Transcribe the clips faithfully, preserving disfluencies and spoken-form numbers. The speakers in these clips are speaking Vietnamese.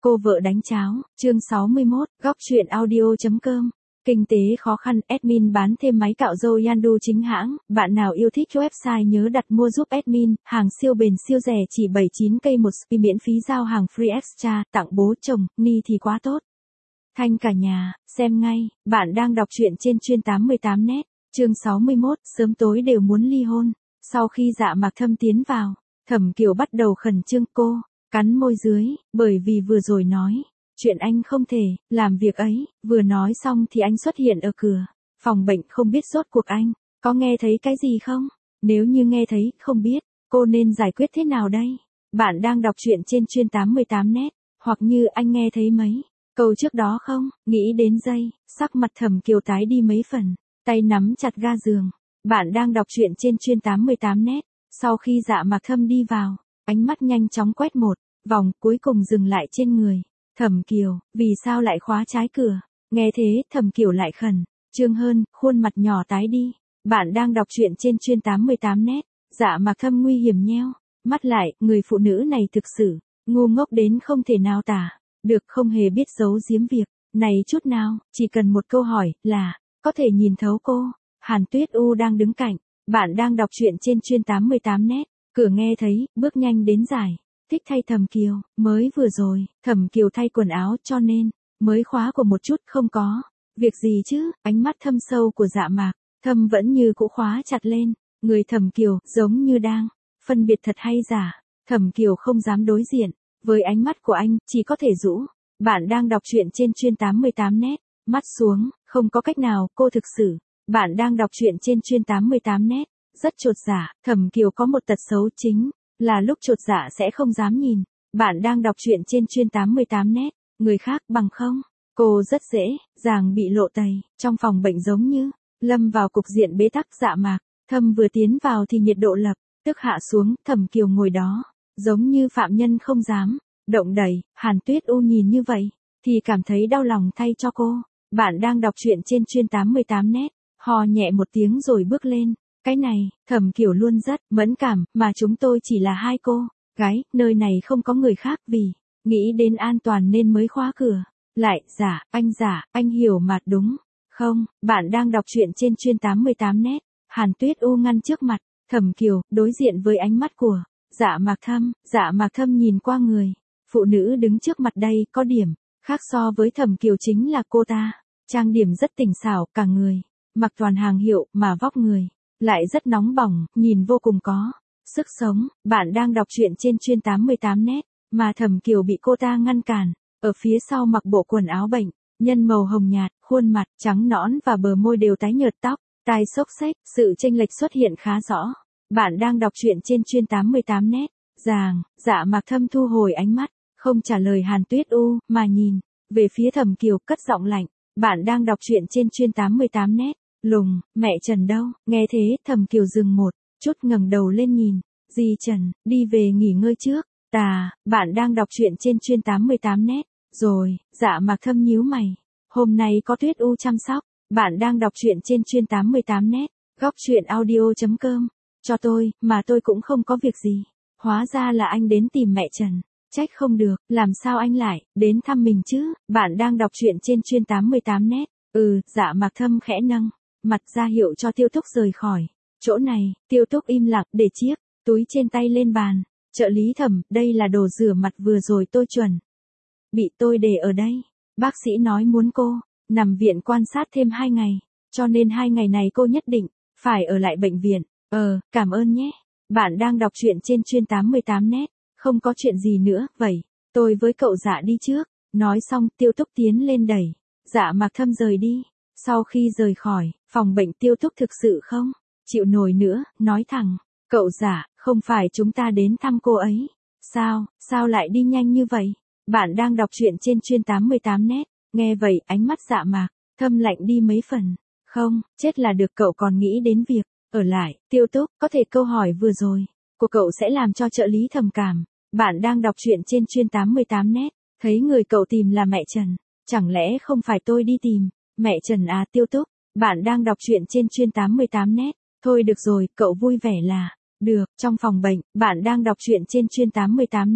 Cô vợ đánh cháo, chương sáu mươi mốt, góc truyện audio.com. Kinh tế khó khăn, admin bán thêm máy cạo râu Yandu chính hãng, bạn nào yêu thích website nhớ đặt mua giúp admin, hàng siêu bền siêu rẻ chỉ bảy mươi chín k một spi miễn phí giao hàng free extra, tặng bố chồng, ni thì quá tốt. Thanh cả nhà, xem ngay, bạn đang đọc truyện trên chuyên tám mươi tám net, chương sáu mươi mốt, sớm tối đều muốn ly hôn. Sau khi Dạ Mạc Thâm tiến vào, Thẩm Kiều bắt đầu khẩn trương cô, cắn môi dưới, bởi vì vừa rồi nói, chuyện anh không thể, làm việc ấy, vừa nói xong thì anh xuất hiện ở cửa, phòng bệnh không biết rốt cuộc anh, có nghe thấy cái gì không? Nếu như nghe thấy, không biết, cô nên giải quyết thế nào đây? Bạn đang đọc truyện trên chuyên tám mươi tám net, hoặc như anh nghe thấy mấy câu trước đó không? Nghĩ đến giây, sắc mặt Thẩm Kiều tái đi mấy phần, tay nắm chặt ga giường. Bạn đang đọc truyện trên chuyên tám mươi tám net, sau khi Dạ Mạc Thâm đi vào, ánh mắt nhanh chóng quét một vòng, cuối cùng dừng lại trên người Thẩm Kiều. Vì sao lại khóa trái cửa? Nghe thế, Thẩm Kiều lại khẩn trương hơn, khuôn mặt nhỏ tái đi. Bạn đang đọc truyện trên chuyên tám mươi tám net. Dạ Mạc Thâm nguy hiểm nheo mắt lại, người phụ nữ này thực sự ngu ngốc đến không thể nào tả được, không hề biết giấu giếm việc này chút nào, chỉ cần một câu hỏi là có thể nhìn thấu cô. Hàn Tuyết U đang đứng cạnh. Bạn đang đọc truyện trên chuyên tám mươi tám net. Cửa nghe thấy, bước nhanh đến giải thích thay Thẩm Kiều, mới vừa rồi, Thẩm Kiều thay quần áo cho nên, mới khóa của một chút không có. Việc gì chứ? Ánh mắt thâm sâu của Dạ Mạc Thâm vẫn như cũ khóa chặt lên người Thẩm Kiều, giống như đang phân biệt thật hay giả. Thẩm Kiều không dám đối diện với ánh mắt của anh, chỉ có thể rũ. Bạn đang đọc truyện trên chuyên tám mươi tám net. Mắt xuống, không có cách nào, cô thực sự. Bạn đang đọc truyện trên chuyên tám mươi tám net. Rất chột dạ, Thẩm Kiều có một tật xấu chính là lúc chột dạ sẽ không dám nhìn. Bạn đang đọc truyện trên chuyên tám mươi tám net. Người khác bằng không, cô rất dễ dàng bị lộ tẩy. Trong phòng bệnh giống như lâm vào cục diện bế tắc. Dạ Mạc Thâm vừa tiến vào thì nhiệt độ lập tức hạ xuống. Thẩm Kiều ngồi đó giống như phạm nhân không dám động đậy. Hàn Tuyết U nhìn như vậy thì cảm thấy đau lòng thay cho cô. Bạn đang đọc truyện trên chuyên tám mươi tám net. Hò nhẹ một tiếng rồi bước lên. Cái này, Thẩm Kiều luôn rất mẫn cảm, mà chúng tôi chỉ là hai cô gái, nơi này không có người khác, vì nghĩ đến an toàn nên mới khóa cửa lại. Dạ, anh dạ, anh hiểu mà đúng không? Bạn đang đọc truyện trên chuyên tám mươi tám net. Hàn Tuyết U ngăn trước mặt Thẩm Kiều, đối diện với ánh mắt của Dạ Mạc Thâm. Dạ Mạc Thâm nhìn qua người phụ nữ đứng trước mặt đây, có điểm khác so với Thẩm Kiều chính là cô ta trang điểm rất tỉnh xảo, cả người mặc toàn hàng hiệu, mà vóc người lại rất nóng bỏng, nhìn vô cùng có sức sống. Bạn đang đọc truyện trên chuyên tám mươi tám net, mà Thẩm Kiều bị cô ta ngăn cản ở phía sau, mặc bộ quần áo bệnh nhân màu hồng nhạt, khuôn mặt trắng nõn và bờ môi đều tái nhợt, tóc tai xốc xếch, sự chênh lệch xuất hiện khá rõ. Bạn đang đọc truyện trên chuyên tám mươi tám net. Ràng, Dạ Mạc Thâm thu hồi ánh mắt, không trả lời Hàn Tuyết U, mà nhìn về phía Thẩm Kiều, cất giọng lạnh. Bạn đang đọc truyện trên chuyên tám mươi tám net. Lùng, mẹ Trần đâu? Nghe thế, Thẩm Kiều dừng một chút, ngẩng đầu lên nhìn. Dì Trần, đi về nghỉ ngơi trước. Tà, bạn đang đọc truyện trên chuyên tám mươi tám net. Rồi, Dạ Mạc Thâm nhíu mày. Hôm nay có Tuyết U chăm sóc. Bạn đang đọc truyện trên chuyên tám mươi tám net. Góc truyện audio.com. Cho tôi, mà tôi cũng không có việc gì. Hóa ra là anh đến tìm mẹ Trần. Trách không được, làm sao anh lại đến thăm mình chứ? Bạn đang đọc truyện trên chuyên tám mươi tám net. Ừ, Dạ Mạc Thâm khẽ nâng mặt ra hiệu cho Tiêu Túc rời khỏi chỗ này. Tiêu Túc im lặng, để chiếc túi trên tay lên bàn. Trợ lý Thẩm, đây là đồ rửa mặt vừa rồi tôi chuẩn bị tôi để ở đây. Bác sĩ nói muốn cô nằm viện quan sát thêm hai ngày, cho nên hai ngày này cô nhất định phải ở lại bệnh viện. Ờ, cảm ơn nhé. Bạn đang đọc truyện trên chuyên tám mươi tám net. Không có chuyện gì nữa, vậy tôi với cậu Dạ đi trước. Nói xong, Tiêu Túc tiến lên đẩy Dạ Mạc Thâm rời đi. Sau khi rời khỏi phòng bệnh, Tiêu Túc thực sự không chịu nổi nữa, nói thẳng. Cậu Dạ, không phải chúng ta đến thăm cô ấy sao? Sao lại đi nhanh như vậy? Bạn đang đọc truyện trên chuyên tám mươi tám net. Nghe vậy, ánh mắt Dạ Mạc Thâm lạnh đi mấy phần. Không, chết là được, cậu còn nghĩ đến việc ở lại. Tiêu Túc, có thể câu hỏi vừa rồi của cậu sẽ làm cho trợ lý Thẩm cảm. Bạn đang đọc truyện trên chuyên tám mươi tám net. Thấy người cậu tìm là mẹ Trần, chẳng lẽ không phải tôi đi tìm mẹ Trần à? Tiêu Túc, bạn đang đọc truyện trên chuyên tám mươi tám net. Thôi được rồi, cậu vui vẻ là được. Trong phòng bệnh, bạn đang đọc truyện trên chuyên tám mươi tám net.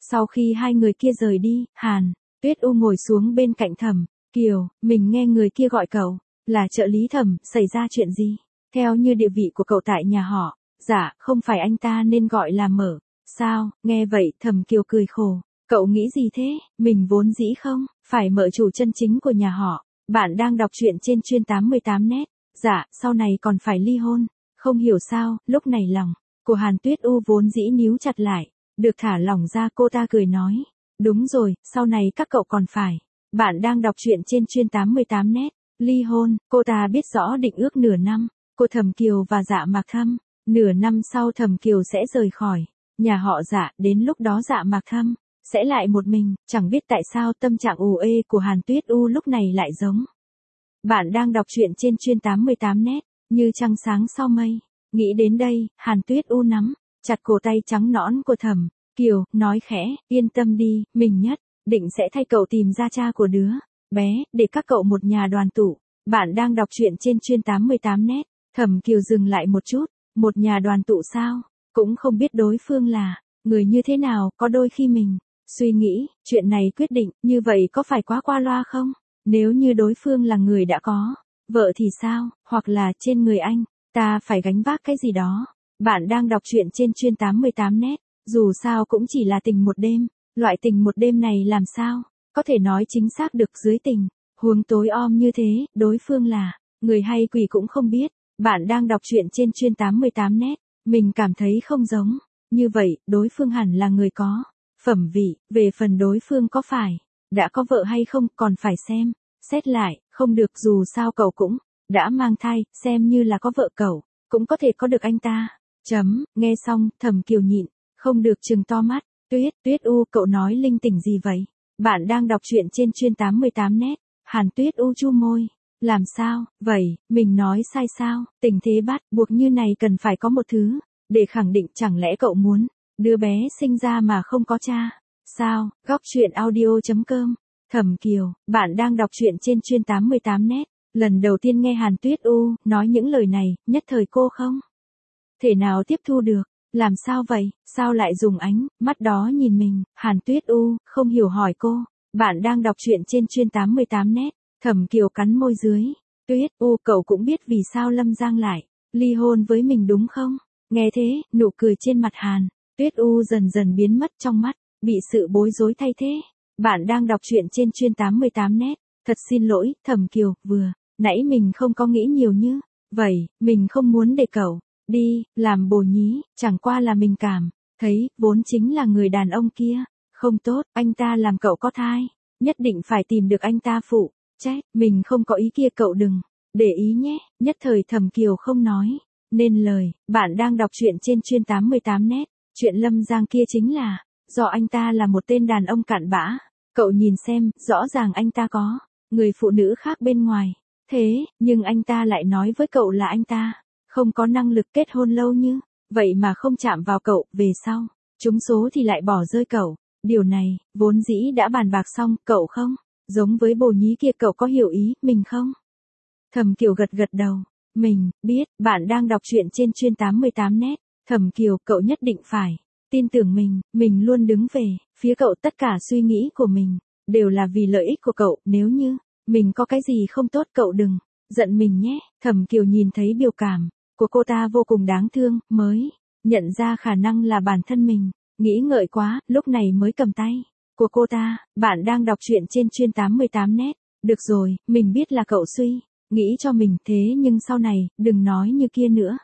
Sau khi hai người kia rời đi, Hàn Tuyết U ngồi xuống bên cạnh Thẩm Kiều, mình nghe người kia gọi cậu, là trợ lý Thẩm, xảy ra chuyện gì? Theo như địa vị của cậu tại nhà họ, dạ, không phải anh ta nên gọi là mở. Sao, nghe vậy Thẩm Kiều cười khổ, cậu nghĩ gì thế, mình vốn dĩ không, phải mở chủ chân chính của nhà họ. Bạn đang đọc truyện trên chuyên tám mươi tám net, dạ, sau này còn phải ly hôn, không hiểu sao, lúc này lòng của Hàn Tuyết U vốn dĩ níu chặt lại, được thả lỏng ra cô ta cười nói, đúng rồi, sau này các cậu còn phải. Bạn đang đọc truyện trên chuyên tám mươi tám net, ly hôn, cô ta biết rõ định ước nửa năm, của Thẩm Kiều và Dạ Mạc Thâm, nửa năm sau Thẩm Kiều sẽ rời khỏi nhà họ Dạ, đến lúc đó Dạ Mạc Thâm sẽ lại một mình, chẳng biết tại sao tâm trạng ù ê của Hàn Tuyết U lúc này lại giống. Bạn đang đọc truyện trên chuyên tám mươi tám net, như trăng sáng sau mây. Nghĩ đến đây, Hàn Tuyết U nắm chặt cổ tay trắng nõn của Thẩm Kiều, nói khẽ, yên tâm đi, mình nhất định sẽ thay cậu tìm ra cha của đứa bé, để các cậu một nhà đoàn tụ. Bạn đang đọc truyện trên chuyên tám mươi tám net. Thẩm Kiều dừng lại một chút, một nhà đoàn tụ sao? Cũng không biết đối phương là người như thế nào, có đôi khi mình suy nghĩ, chuyện này quyết định, như vậy có phải quá qua loa không? Nếu như đối phương là người đã có vợ thì sao, hoặc là trên người anh ta phải gánh vác cái gì đó. Bạn đang đọc truyện trên chuyên tám mươi tám net, dù sao cũng chỉ là tình một đêm, loại tình một đêm này làm sao có thể nói chính xác được dưới tình huống tối om như thế, đối phương là người hay quỷ cũng không biết. Bạn đang đọc truyện trên chuyên tám mươi tám net, mình cảm thấy không giống. Như vậy, đối phương hẳn là người có phẩm vị, về phần đối phương có phải đã có vợ hay không còn phải xem, xét lại, không được, dù sao cậu cũng đã mang thai, xem như là có vợ cậu cũng có thể có được anh ta. Chấm, nghe xong, Thẩm Kiều nhịn không được trừng to mắt, Tuyết, Tuyết U, cậu nói linh tinh gì vậy? Bạn đang đọc truyện trên chuyên tám mươi tám net, Hàn Tuyết U chu môi, làm sao, vậy, mình nói sai sao, tình thế bắt buộc như này cần phải có một thứ để khẳng định, chẳng lẽ cậu muốn đứa bé sinh ra mà không có cha? Sao, góc truyện audio chấm com. Thẩm Kiều, bạn đang đọc truyện trên chuyên tám mươi tám net, lần đầu tiên nghe Hàn Tuyết U nói những lời này, nhất thời cô không thể nào tiếp thu được. Làm sao vậy, sao lại dùng ánh mắt đó nhìn mình? Hàn Tuyết U không hiểu hỏi cô. Bạn đang đọc truyện trên chuyên tám mươi tám net. Thẩm Kiều cắn môi dưới. Tuyết U, cậu cũng biết vì sao Lâm Giang lại ly hôn với mình đúng không? Nghe thế, nụ cười trên mặt Hàn Tuyết U dần dần biến mất trong mắt, bị sự bối rối thay thế. Bạn đang đọc truyện trên chuyên tám mươi tám net. Thật xin lỗi, Thẩm Kiều, vừa nãy mình không có nghĩ nhiều như vậy, mình không muốn để cậu đi làm bồ nhí, chẳng qua là mình cảm thấy vốn chính là người đàn ông kia không tốt, anh ta làm cậu có thai, nhất định phải tìm được anh ta phụ trách, mình không có ý kia, cậu đừng để ý nhé. Nhất thời Thẩm Kiều không nói nên lời. Bạn đang đọc truyện trên chuyên tám mươi tám net. Chuyện Lâm Giang kia chính là do anh ta là một tên đàn ông cặn bã. Cậu nhìn xem, rõ ràng anh ta có người phụ nữ khác bên ngoài, thế nhưng anh ta lại nói với cậu là anh ta không có năng lực kết hôn lâu như vậy mà không chạm vào cậu, về sau trúng số thì lại bỏ rơi cậu. Điều này vốn dĩ đã bàn bạc xong, cậu không giống với bồ nhí kia, cậu có hiểu ý mình không? Thẩm Kiều gật gật đầu. Mình biết. Bạn đang đọc truyện trên chuyên tám mươi tám net. Thẩm Kiều, cậu nhất định phải tin tưởng mình, mình luôn đứng về phía cậu, tất cả suy nghĩ của mình đều là vì lợi ích của cậu, nếu như mình có cái gì không tốt cậu đừng giận mình nhé. Thẩm Kiều nhìn thấy biểu cảm của cô ta vô cùng đáng thương, mới nhận ra khả năng là bản thân mình nghĩ ngợi quá, lúc này mới cầm tay của cô ta. Bạn đang đọc truyện trên chuyên tám mươi tám net. Được rồi, mình biết là cậu suy nghĩ cho mình, thế nhưng sau này đừng nói như kia nữa.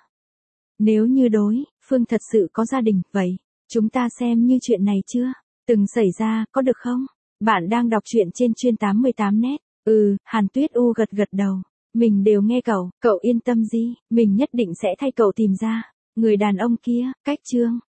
Nếu như đối phương thật sự có gia đình, vậy chúng ta xem như chuyện này chưa từng xảy ra, có được không? Bạn đang đọc truyện trên chuyên tám mươi tám net. Ừ, Hàn Tuyết U gật gật đầu. Mình đều nghe cậu, cậu yên tâm đi, mình nhất định sẽ thay cậu tìm ra người đàn ông kia. Cách chương